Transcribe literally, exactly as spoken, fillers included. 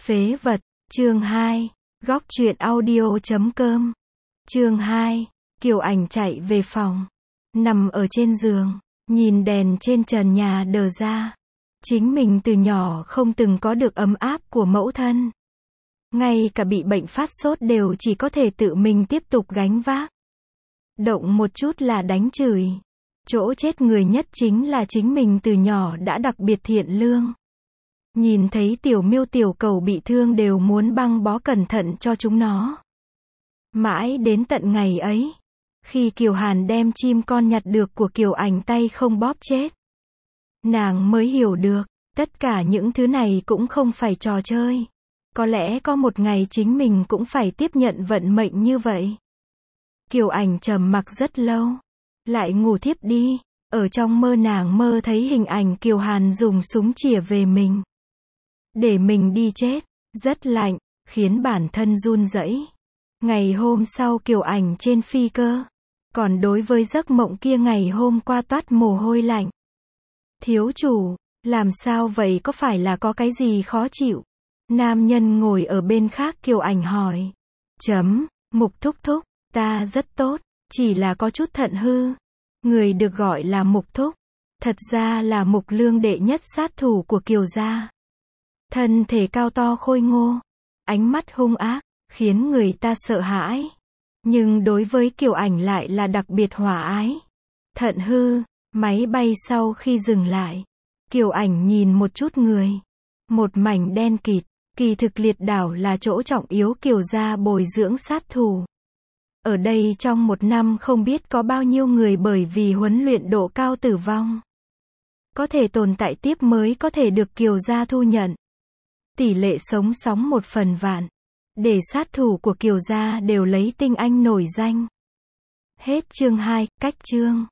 Phế vật, chương hai, góc truyện audio chấm com. Chương hai, Kiều Ảnh chạy về phòng, nằm ở trên giường, nhìn đèn trên trần nhà đờ ra. Chính mình từ nhỏ không từng có được ấm áp của mẫu thân. Ngay cả bị bệnh phát sốt đều chỉ có thể tự mình tiếp tục gánh vác. Động một chút là đánh chửi. Chỗ chết người nhất chính là chính mình từ nhỏ đã đặc biệt thiện lương. Nhìn thấy tiểu miêu tiểu cầu bị thương đều muốn băng bó cẩn thận cho chúng nó. Mãi đến tận ngày ấy, khi Kiều Hàn đem chim con nhặt được của Kiều Ảnh tay không bóp chết, nàng mới hiểu được, tất cả những thứ này cũng không phải trò chơi. Có lẽ có một ngày chính mình cũng phải tiếp nhận vận mệnh như vậy. Kiều Ảnh trầm mặc rất lâu, lại ngủ thiếp đi. Ở trong mơ nàng mơ thấy hình ảnh Kiều Hàn dùng súng chĩa về mình, để mình đi chết, rất lạnh, khiến bản thân run rẩy. Ngày hôm sau Kiều Ảnh trên phi cơ, còn đối với giấc mộng kia ngày hôm qua toát mồ hôi lạnh. Thiếu chủ, làm sao vậy, có phải là có cái gì khó chịu? Nam nhân ngồi ở bên khác Kiều Ảnh hỏi. Chấm, Mục thúc thúc, ta rất tốt, chỉ là có chút thận hư. Người được gọi là Mục thúc, thật ra là Mục Lương, đệ nhất sát thủ của Kiều gia. Thân thể cao to khôi ngô, ánh mắt hung ác, khiến người ta sợ hãi. Nhưng đối với Kiều Ảnh lại là đặc biệt hòa ái. Thận hư, máy bay sau khi dừng lại, Kiều Ảnh nhìn một chút người. Một mảnh đen kịt, kỳ thực Liệt đảo là chỗ trọng yếu Kiều gia bồi dưỡng sát thủ. Ở đây trong một năm không biết có bao nhiêu người bởi vì huấn luyện độ cao tử vong. Có thể tồn tại tiếp mới có thể được Kiều gia thu nhận. Tỷ lệ sống sóng một phần vạn. Để sát thủ của Kiều gia đều lấy tinh anh nổi danh. Hết chương hai, cách chương.